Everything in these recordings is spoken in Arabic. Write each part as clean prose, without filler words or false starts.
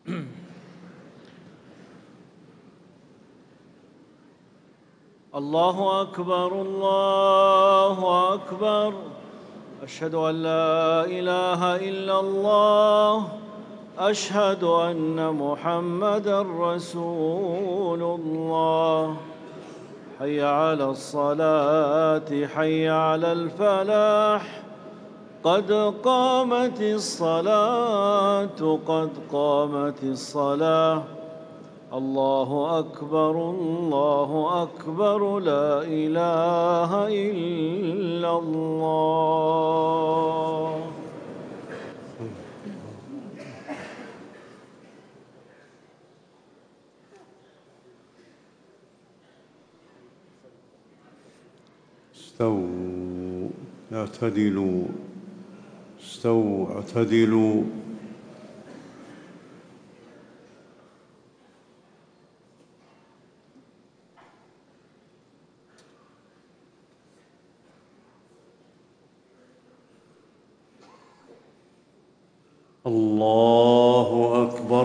الله أكبر الله أكبر. أشهد أن لا إله إلا الله. أشهد أن محمدًا رسول الله. حي على الصلاة حي على الفلاح. قد قامت الصلاة قد قامت الصلاة. الله أكبر الله أكبر. لا إله إلا الله. استووا اعتدلوا استووا اعتدلوا. الله أكبر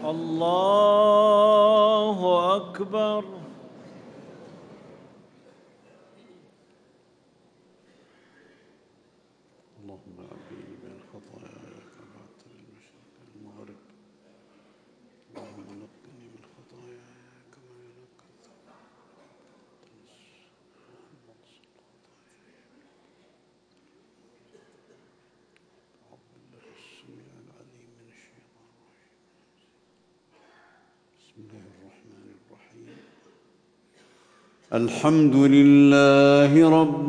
الله أكبر. اللهم أعفني من خطاياي كما بعدت المشرق المغرب. اللهم نقني من خطاياي كما ينقى السميع العليم من الشيطان الرجيم. بسم الله الرحمن الرحيم. الحمد لله رب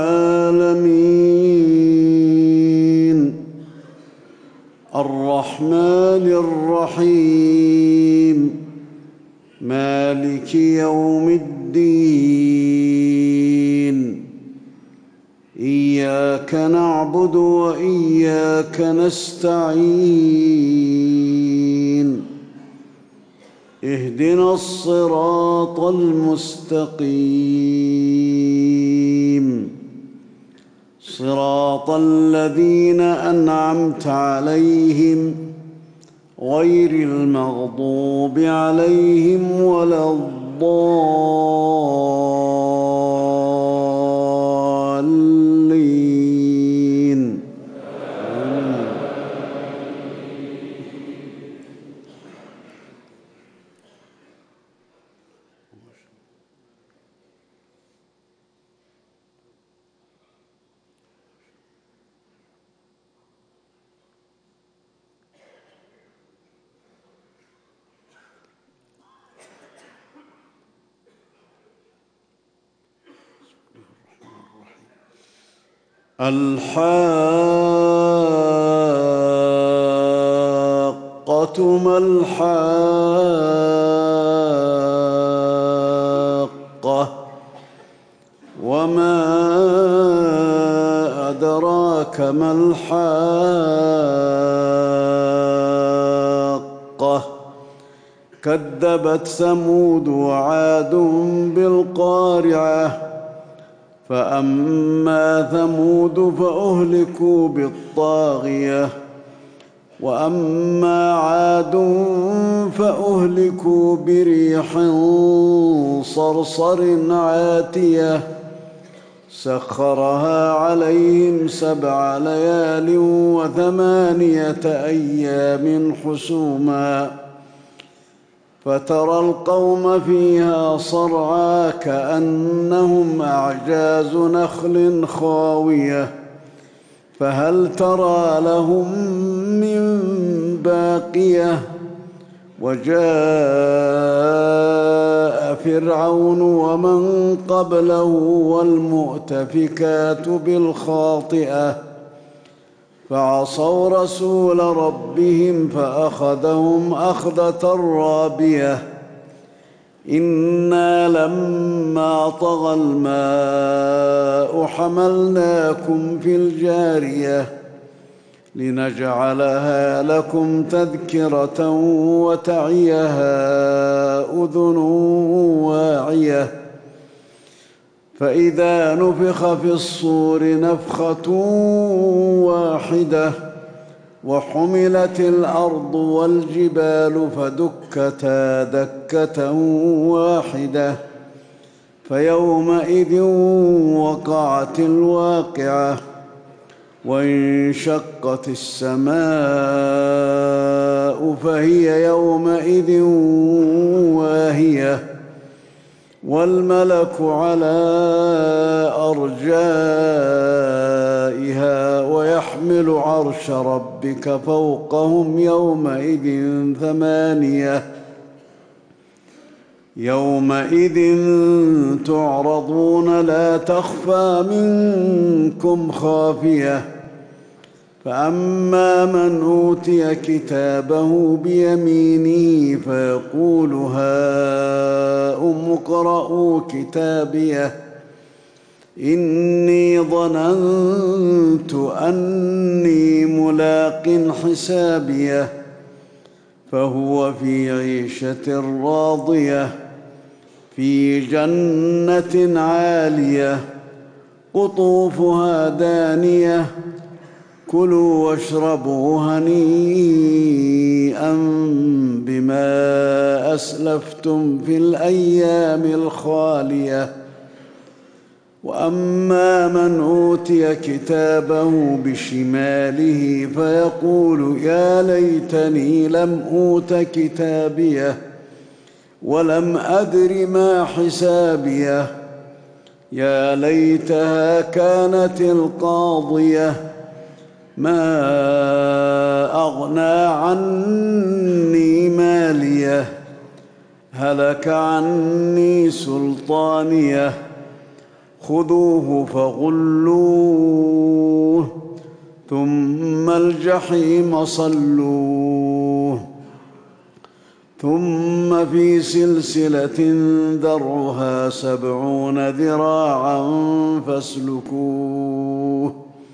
العالمين الرحمن الرحيم مالك يوم الدين. إياك نعبد وإياك نستعين. اهدنا الصراط المستقيم صراط الذين أنعمت عليهم غير المغضوب عليهم ولا الضالين. الحاقة ما الحاقة وما أدراك ما الحاقة. كذبت ثمود وعاد بالقارعة. فأما ثمود فأهلكوا بالطاغية وأما عاد فأهلكوا بريح صرصر عاتية سخرها عليهم 7 ليال و8 أيام حسوما فترى القوم فيها صرعى كأنهم أعجاز نخل خاوية فهل ترى لهم من باقية. وجاء فرعون ومن قبله والمؤتفكات بالخاطئة فعصوا رسول ربهم فأخذهم أخذة رابية. إنا لما طغى الماء حملناكم في الجارية لنجعلها لكم تذكرة وتعيها أذن واعية. فإذا نفخ في الصور نفخة واحدة وحملت الأرض والجبال فدكتا دكة واحدة فيومئذ وقعت الواقعة وانشقت السماء فهي يومئذ واهية والملك على أرجائها ويحمل عرش ربك فوقهم يومئذ ثمانية يومئذ تعرضون لا تخفى منكم خافية فأما من أوتي كتابه بيمينه فيقول هاؤم اقرءوا كتابيه إني ظننت أني ملاق حسابيه فهو في عيشة راضية في جنة عالية قطوفها دانية كلوا واشربوا هنيئا بما أسلفتم في الأيام الخالية وأما من أوتي كتابه بشماله فيقول يا ليتني لم أوت كتابيه ولم أدر ما حسابيه يا ليتها كانت القاضية ما أغنى عني ماليه هلك عني سلطانيه خذوه فغلوه ثم الجحيم صلوه ثم في سلسلة ذرعها 70 ذراعا فاسلكوه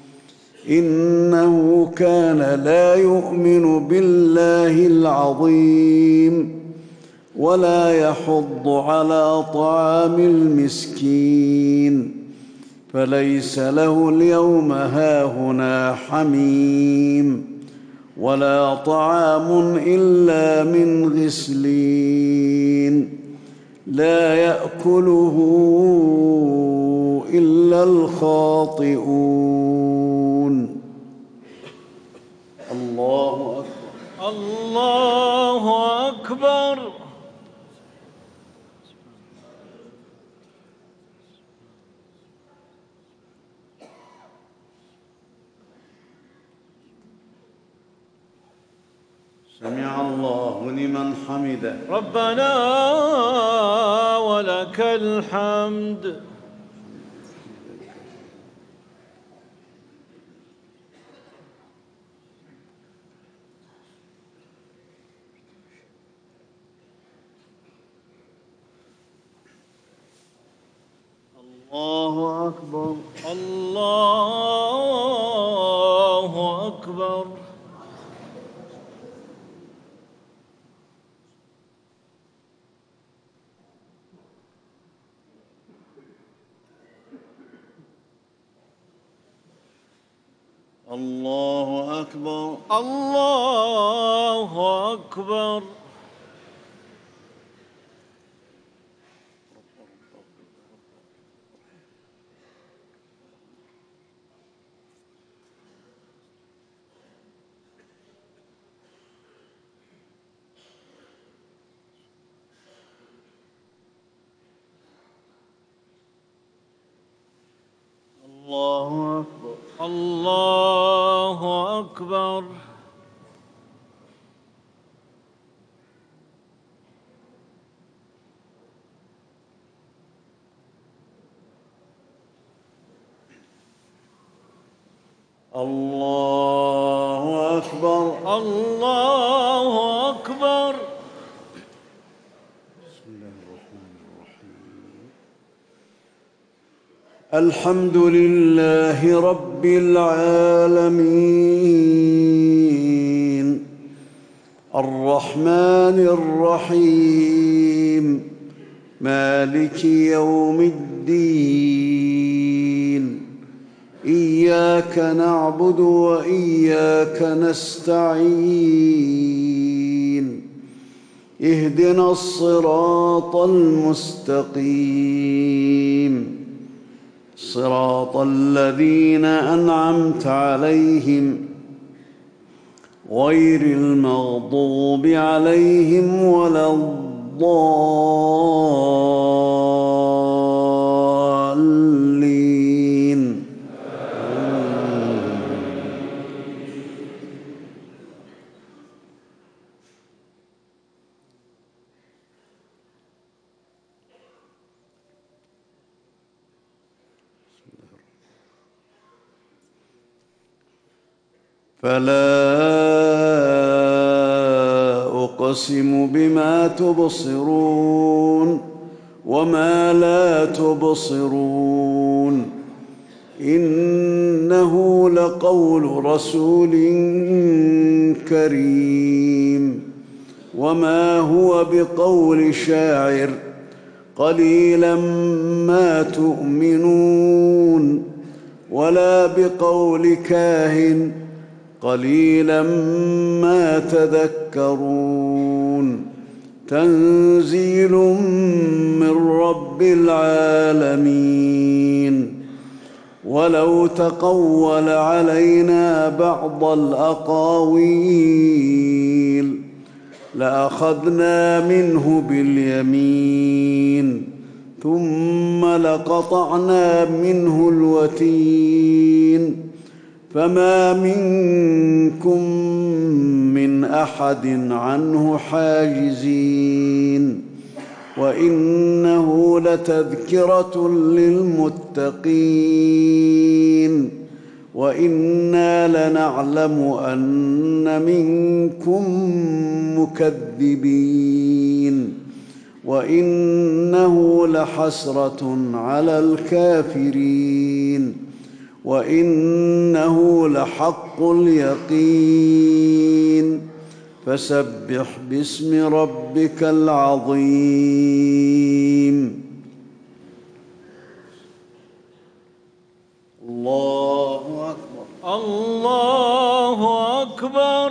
إنه كان لا يؤمن بالله العظيم ولا يحض على طعام المسكين فليس له اليوم هاهنا حميم ولا طعام إلا من غسلين لا يأكله إلا الخاطئون الله أكبر الله أكبر. سمع الله لمن حمده ربنا ولك الحمد. الله أكبر الله أكبر. الله أكبر الله أكبر. الله أكبر الله أكبر. الله أكبر الله أكبر. بسم الله الرحمن الرحيم الحمد لله رب العالمين الرحمن الرحيم مالك يوم الدين إياك نعبد وإياك نستعين اهدنا الصراط المستقيم صراط الذين أنعمت عليهم غير المغضوب عليهم ولا الضالين. فلا أقسم بما تبصرون وما لا تبصرون إنه لقول رسول كريم وما هو بقول شاعر قليلا ما تؤمنون ولا بقول كاهن قليلا ما تذكرون تنزيل من رب العالمين ولو تقول علينا بعض الأقاويل لأخذنا منه باليمين ثم لقطعنا منه الوتين فما منكم من أحد عنه حاجزين وإنه لتذكرة للمتقين وإنا لنعلم أن منكم مكذبين وإنه لحسرة على الكافرين وإنه لحق اليقين فسبح باسم ربك العظيم. الله أكبر. الله أكبر.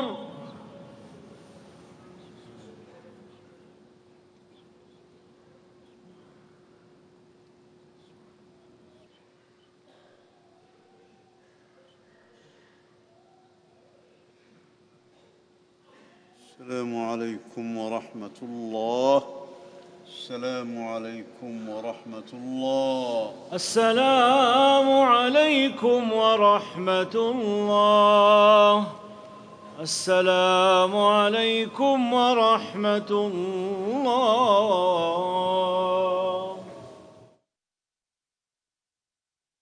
السلام عليكم ورحمة الله. السلام عليكم ورحمة الله. السلام عليكم ورحمة الله. السلام عليكم ورحمة الله.